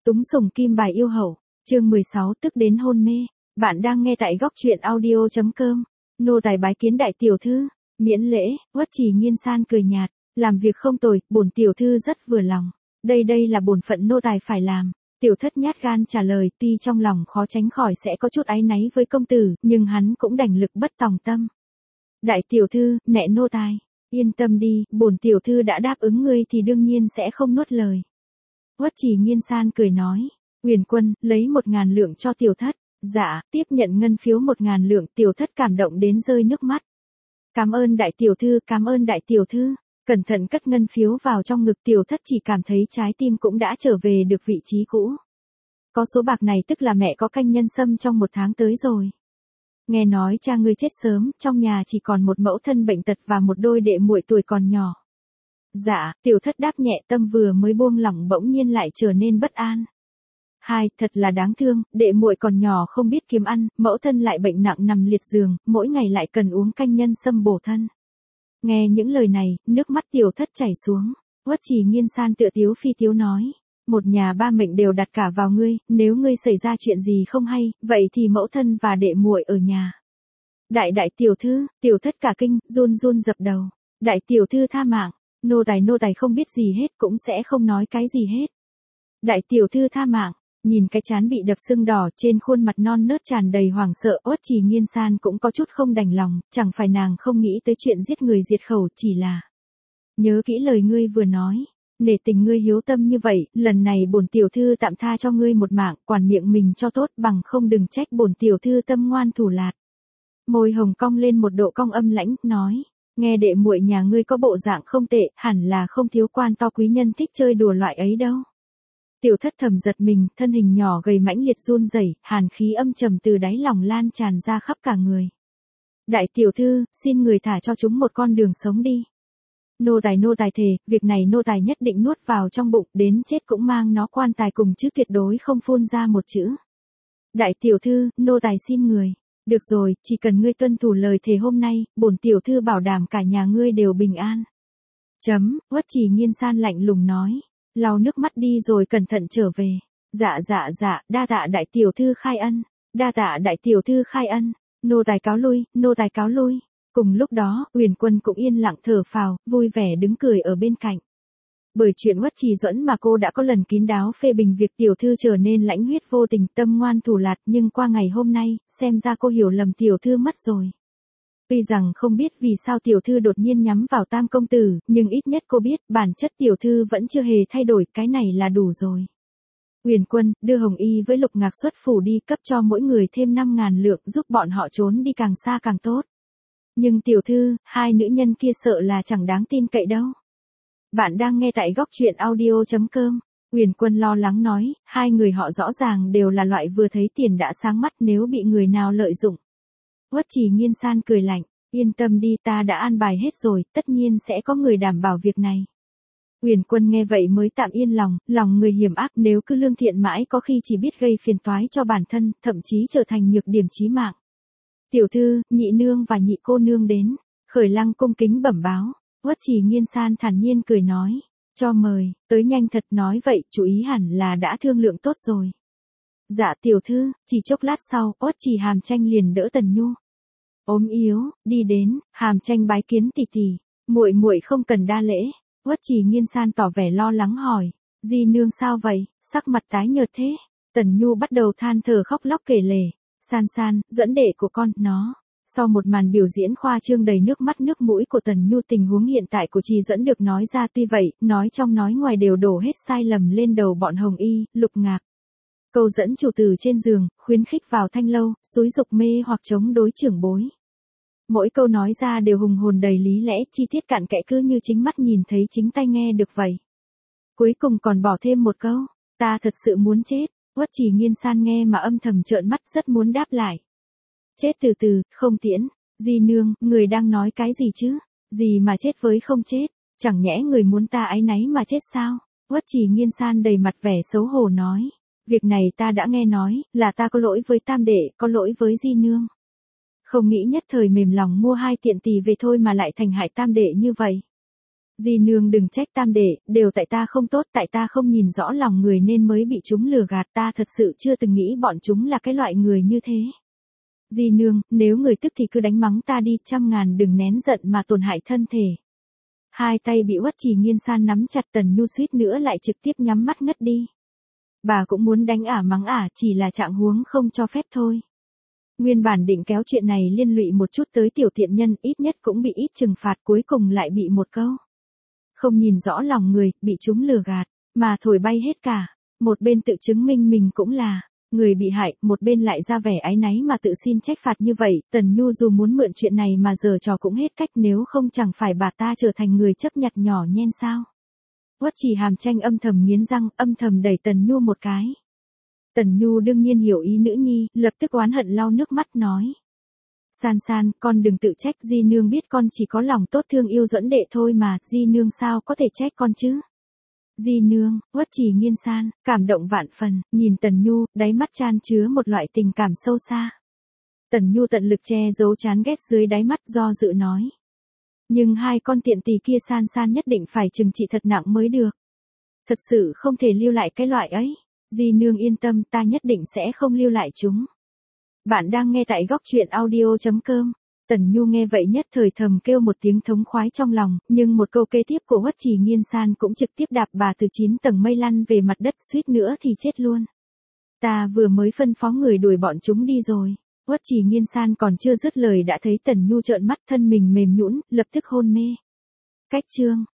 Túng sủng kim bài yêu hậu, chương 16 tức đến hôn mê. Bạn đang nghe tại góc truyện audio.com. Nô tài bái kiến đại tiểu thư, miễn lễ. Uất Trì Nghiên San cười nhạt, làm việc không tồi, bổn tiểu thư rất vừa lòng. Đây là bổn phận nô tài phải làm. Tiểu thất nhát gan trả lời, tuy trong lòng khó tránh khỏi sẽ có chút áy náy với công tử, nhưng hắn cũng đành lực bất tòng tâm. Đại tiểu thư, mẹ nô tài, yên tâm đi, bổn tiểu thư đã đáp ứng ngươi thì đương nhiên sẽ không nuốt lời. Uất Trì Nghiên San cười nói, Huyền Quân, lấy 1.000 lượng cho tiểu thất. Dạ, tiếp nhận ngân phiếu 1.000 lượng, tiểu thất cảm động đến rơi nước mắt. Cảm ơn đại tiểu thư, cảm ơn đại tiểu thư. Cẩn thận cất ngân phiếu vào trong ngực, tiểu thất chỉ cảm thấy trái tim cũng đã trở về được vị trí cũ. Có số bạc này tức là mẹ có canh nhân sâm trong 1 tháng tới rồi. Nghe nói cha ngươi chết sớm, trong nhà chỉ còn một mẫu thân bệnh tật và một đôi đệ muội tuổi còn nhỏ. Dạ, tiểu thất đáp nhẹ, tâm vừa mới buông lỏng bỗng nhiên lại trở nên bất an. Thật là đáng thương, đệ muội còn nhỏ không biết kiếm ăn, mẫu thân lại bệnh nặng nằm liệt giường, mỗi ngày lại cần uống canh nhân sâm bổ thân. Nghe những lời này, nước mắt tiểu thất chảy xuống. Uất Trì Nghiên San tựa tiếu phi tiếu nói, một nhà ba mệnh đều đặt cả vào ngươi, nếu ngươi xảy ra chuyện gì không hay, vậy thì mẫu thân và đệ muội ở nhà. Đại tiểu thư, tiểu thất cả kinh, run dập đầu. Đại tiểu thư tha mạng, nô tài không biết gì hết, cũng sẽ không nói cái gì hết. Đại tiểu thư tha mạng. Nhìn cái trán bị đập sưng đỏ, trên khuôn mặt non nớt tràn đầy hoảng sợ, Uất Trì Nghiên San cũng có chút không đành lòng, chẳng phải nàng không nghĩ tới chuyện giết người diệt khẩu, chỉ là nhớ kỹ lời ngươi vừa nói, nể tình ngươi hiếu tâm như vậy, lần này bổn tiểu thư tạm tha cho ngươi một mạng, quản miệng mình cho tốt, bằng không đừng trách bổn tiểu thư tâm ngoan thủ lạt. Môi hồng cong lên một độ cong âm lãnh, nói, nghe đệ muội nhà ngươi có bộ dạng không tệ, hẳn là không thiếu quan to quý nhân thích chơi đùa loại ấy đâu. Tiểu thất thầm giật mình, thân hình nhỏ gầy mãnh liệt run rẩy, hàn khí âm trầm từ đáy lòng lan tràn ra khắp cả người. Đại tiểu thư, xin người thả cho chúng một con đường sống đi. Nô tài thề, việc này nô tài nhất định nuốt vào trong bụng, đến chết cũng mang nó quan tài cùng chứ tuyệt đối không phun ra một chữ. Đại tiểu thư, nô tài xin người. Được rồi, chỉ cần ngươi tuân thủ lời thề hôm nay, bổn tiểu thư bảo đảm cả nhà ngươi đều bình an. Uất Trì Nghiên San lạnh lùng nói. Lau nước mắt đi rồi cẩn thận trở về. Dạ, đa tạ đại tiểu thư khai ân. Đa tạ đại tiểu thư khai ân. Nô tài cáo lui. Cùng lúc đó, Huyền Quân cũng yên lặng thở phào, vui vẻ đứng cười ở bên cạnh. Bởi chuyện Uất Trì Duẫn mà cô đã có lần kín đáo phê bình việc tiểu thư trở nên lãnh huyết vô tình, tâm ngoan thủ lạt, nhưng qua ngày hôm nay, xem ra cô hiểu lầm tiểu thư mất rồi. Tuy rằng không biết vì sao tiểu thư đột nhiên nhắm vào Tam công tử, nhưng ít nhất cô biết bản chất tiểu thư vẫn chưa hề thay đổi, cái này là đủ rồi. Huyền Quân, đưa Hồng Y với Lục Ngạc xuất phủ đi, cấp cho mỗi người thêm 5.000 lượng, giúp bọn họ trốn đi càng xa càng tốt. Nhưng tiểu thư, hai nữ nhân kia sợ là chẳng đáng tin cậy đâu. Bạn đang nghe tại góc truyện audio.com. Huyền Quân lo lắng nói, hai người họ rõ ràng đều là loại vừa thấy tiền đã sáng mắt, nếu bị người nào lợi dụng. Uất Trì Nghiên San cười lạnh, yên tâm đi, ta đã an bài hết rồi, tất nhiên sẽ có người đảm bảo việc này. Huyền Quân nghe vậy mới tạm yên lòng người hiểm ác, nếu cứ lương thiện mãi có khi chỉ biết gây phiền toái cho bản thân, thậm chí trở thành nhược điểm chí mạng. Tiểu thư, nhị nương và nhị cô nương đến. Khởi Lăng cung kính bẩm báo. Uất Trì Nghiên San thản nhiên cười nói, cho mời, tới nhanh thật, nói vậy, chú ý hẳn là đã thương lượng tốt rồi. Dạ tiểu thư. Chỉ chốc lát sau, Uất Trì Hàm Tranh liền đỡ Tần Nhu ốm yếu đi đến. Hàm Tranh bái kiến tỷ tỷ. Muội không cần đa lễ. Uất Trì Nghiên San tỏ vẻ lo lắng hỏi, di nương sao vậy, sắc mặt tái nhợt thế? Tần Nhu bắt đầu than thở khóc lóc kể lể, San, Duẫn đệ của con, nó. Sau một màn biểu diễn khoa trương đầy nước mắt nước mũi của Tần Nhu, tình huống hiện tại của Trì Duẫn được nói ra, tuy vậy, nói trong nói ngoài đều đổ hết sai lầm lên đầu bọn Hồng Y, Lục Ngạc. Câu dẫn chủ tử trên giường, khuyến khích vào thanh lâu, xúi dục mê hoặc chống đối trưởng bối. Mỗi câu nói ra đều hùng hồn đầy lý lẽ, chi tiết cặn kẽ, cứ như chính mắt nhìn thấy chính tai nghe được vậy. Cuối cùng còn bỏ thêm một câu, ta thật sự muốn chết. Uất Trì Nghiên San nghe mà âm thầm trợn mắt, rất muốn đáp lại. Chết từ từ, không tiễn. Di nương, người đang nói cái gì chứ? Gì mà chết với không chết? Chẳng nhẽ người muốn ta áy náy mà chết sao? Uất Trì Nghiên San đầy mặt vẻ xấu hổ nói. Việc này ta đã nghe nói, là ta có lỗi với tam đệ, có lỗi với di nương. Không nghĩ nhất thời mềm lòng mua 2 tiện tỷ về thôi mà lại thành hại tam đệ như vậy. Dì nương đừng trách tam đệ, đều tại ta không tốt, tại ta không nhìn rõ lòng người nên mới bị chúng lừa gạt, ta thật sự chưa từng nghĩ bọn chúng là cái loại người như thế. Dì nương, nếu người tức thì cứ đánh mắng ta đi, trăm ngàn đừng nén giận mà tổn hại thân thể. Hai tay bị Uất Trì Nghiên san nắm chặt, Tần Nhu suýt nữa lại trực tiếp nhắm mắt ngất đi. Bà cũng muốn đánh ả mắng ả, chỉ là trạng huống không cho phép thôi. Nguyên bản định kéo chuyện này liên lụy một chút tới tiểu tiện nhân, ít nhất cũng bị ít trừng phạt, cuối cùng lại bị một câu. Không nhìn rõ lòng người, bị chúng lừa gạt, mà thổi bay hết cả. Một bên tự chứng minh mình cũng là người bị hại, một bên lại ra vẻ áy náy mà tự xin trách phạt như vậy. Tần Nhu dù muốn mượn chuyện này mà giở trò cũng hết cách, nếu không chẳng phải bà ta trở thành người chấp nhặt nhỏ nhen sao. Uất Trì Hàm Tranh âm thầm nghiến răng, âm thầm đẩy Tần Nhu một cái. Tần Nhu đương nhiên hiểu ý nữ nhi, lập tức oán hận lau nước mắt nói. San san, con đừng tự trách, di nương biết con chỉ có lòng tốt thương yêu Duẫn đệ thôi mà, di nương sao có thể trách con chứ. Di nương, Uất Trì Nghiên san, cảm động vạn phần, nhìn Tần Nhu, đáy mắt chan chứa một loại tình cảm sâu xa. Tần Nhu tận lực che giấu chán ghét dưới đáy mắt, do dự nói. Nhưng hai con tiện tỳ kia san san nhất định phải trừng trị thật nặng mới được. Thật sự không thể lưu lại cái loại ấy. Di nương yên tâm, ta nhất định sẽ không lưu lại chúng. Bạn đang nghe tại góc truyện audio.com. Tần Nhu nghe vậy nhất thời thầm kêu một tiếng thống khoái trong lòng, nhưng một câu kế tiếp của Uất Trì Nghiên san cũng trực tiếp đạp bà từ 9 tầng mây lăn về mặt đất, suýt nữa thì chết luôn. Ta vừa mới phân phó người đuổi bọn chúng đi rồi. Uất Trì Nghiên san còn chưa dứt lời đã thấy Tần Nhu trợn mắt, thân mình mềm nhũn, lập tức hôn mê. Cách chương